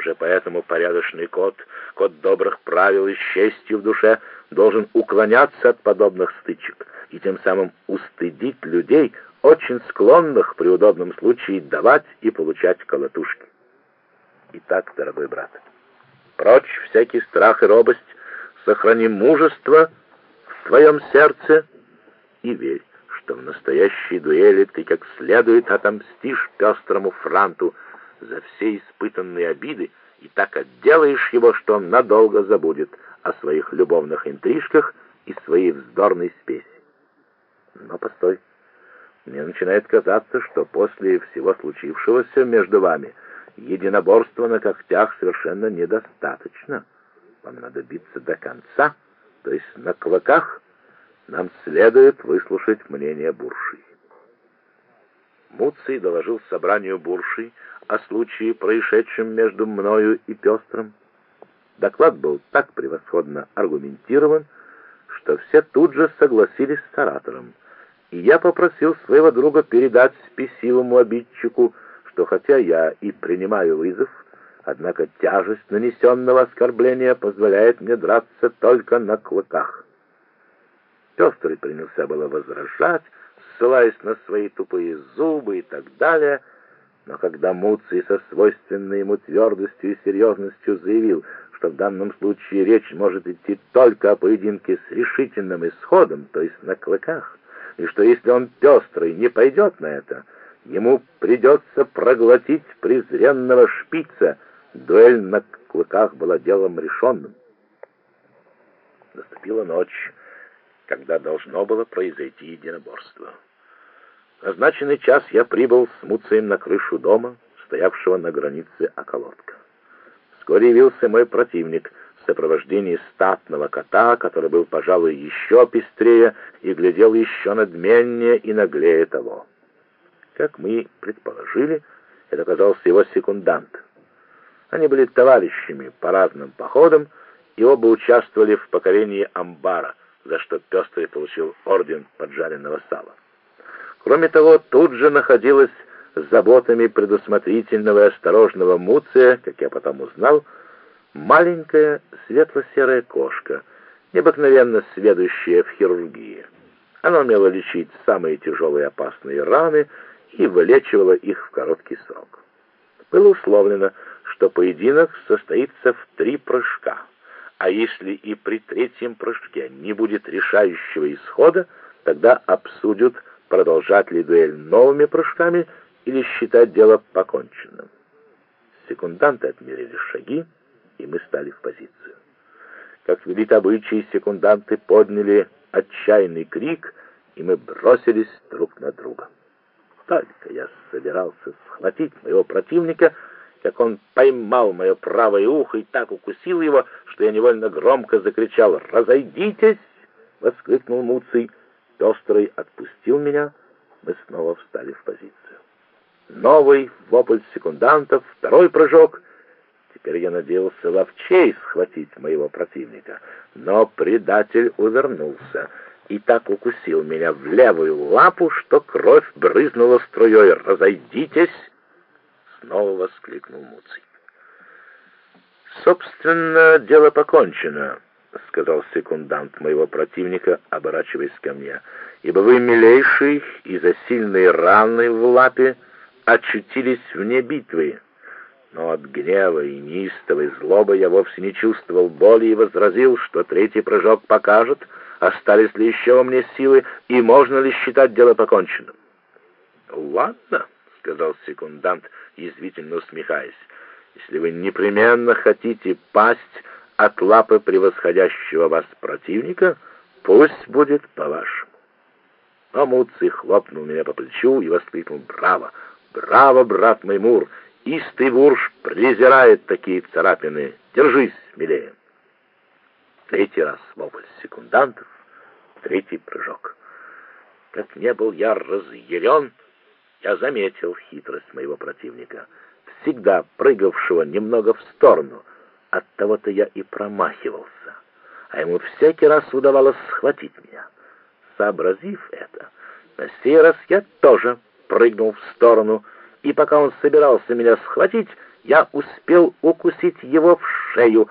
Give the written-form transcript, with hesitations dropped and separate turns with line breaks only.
Уже поэтому порядочный кот, кот добрых правил и с честью в душе, должен уклоняться от подобных стычек и тем самым устыдить людей, очень склонных при удобном случае давать и получать колотушки. Итак, дорогой брат, прочь всякий страх и робость, сохрани мужество в твоем сердце и верь, что в настоящей дуэли ты как следует отомстишь пестрому франту за все испытанные обиды и так отделаешь его, что он надолго забудет о своих любовных интрижках и своей вздорной спеси. Но постой, мне начинает казаться, что после всего случившегося между вами единоборства на когтях совершенно недостаточно. Вам надо биться до конца, то есть на клыках. Нам следует выслушать мнение буршей. Муций доложил собранию буршей о случае, происшедшем между мною и Пестрым. Доклад был так превосходно аргументирован, что все тут же согласились с оратором, и я попросил своего друга передать спесивому обидчику, что хотя я и принимаю вызов, однако тяжесть нанесенного оскорбления позволяет мне драться только на клыках. Пестрый принялся было возражать, ссылаясь на свои тупые зубы и так далее, но когда Муций со свойственной ему твердостью и серьезностью заявил, что в данном случае речь может идти только о поединке с решительным исходом, то есть на клыках, и что если он, Пестрый, не пойдет на это, ему придется проглотить презренного шпица, дуэль на клыках была делом решенным. Наступила ночь, когда должно было произойти единоборство. В назначенный час я прибыл с Муцием на крышу дома, стоявшего на границе околотка. Вскоре явился мой противник в сопровождении статного кота, который был, пожалуй, еще пестрее и глядел еще надменнее и наглее того. Как мы предположили, это оказался его секундант. Они были товарищами по разным походам и оба участвовали в покорении амбара, за что Пестрый получил орден поджаренного сала. Кроме того, тут же находилась с заботами предусмотрительного и осторожного Муция, как я потом узнал, маленькая светло-серая кошка, необыкновенно сведущая в хирургии. Она умела лечить самые тяжелые и опасные раны и вылечивала их в короткий срок. Было условлено, что поединок состоится в 3 прыжка, а если и при 3-м прыжке не будет решающего исхода, тогда обсудят, продолжать ли дуэль новыми прыжками или считать дело поконченным. Секунданты отмерили шаги, и мы стали в позицию. Как велит обычай, секунданты подняли отчаянный крик, и мы бросились друг на друга. Только я собирался схватить моего противника, как он поймал мое правое ухо и так укусил его, что я невольно громко закричал: «Разойдитесь!» — воскликнул Муций. Пестрый отпустил меня, мы снова встали в позицию. Новый вопль секундантов, 2-й прыжок. Теперь я надеялся ловчей схватить моего противника, но предатель увернулся и так укусил меня в левую лапу, что кровь брызнула струей. «Разойдитесь!» — снова воскликнул Муций. «Собственно, дело покончено», — сказал секундант моего противника, оборачиваясь ко мне, «ибо вы, милейший, из-за сильной раны в лапе очутились вне битвы». Но от гнева и неистовой злобы я вовсе не чувствовал боли и возразил, что 3-й прыжок покажет, остались ли еще во мне силы и можно ли считать дело поконченным. «Ладно», — сказал секундант, язвительно усмехаясь, «если вы непременно хотите пасть от лапы превосходящего вас противника, пусть будет по-вашему». А Муций хлопнул меня по плечу и воскликнул: «Браво! Браво, брат мой Мур! Истый бурж презирает такие царапины. Держись, смелее!» 3-й раз вопль секундантов, 3-й прыжок. Как не был я разъярен, я заметил хитрость моего противника, всегда прыгавшего немного в сторону. Оттого-то я и промахивался, а ему всякий раз удавалось схватить меня. Сообразив это, на сей раз я тоже прыгнул в сторону, и пока он собирался меня схватить, Я успел укусить его в шею,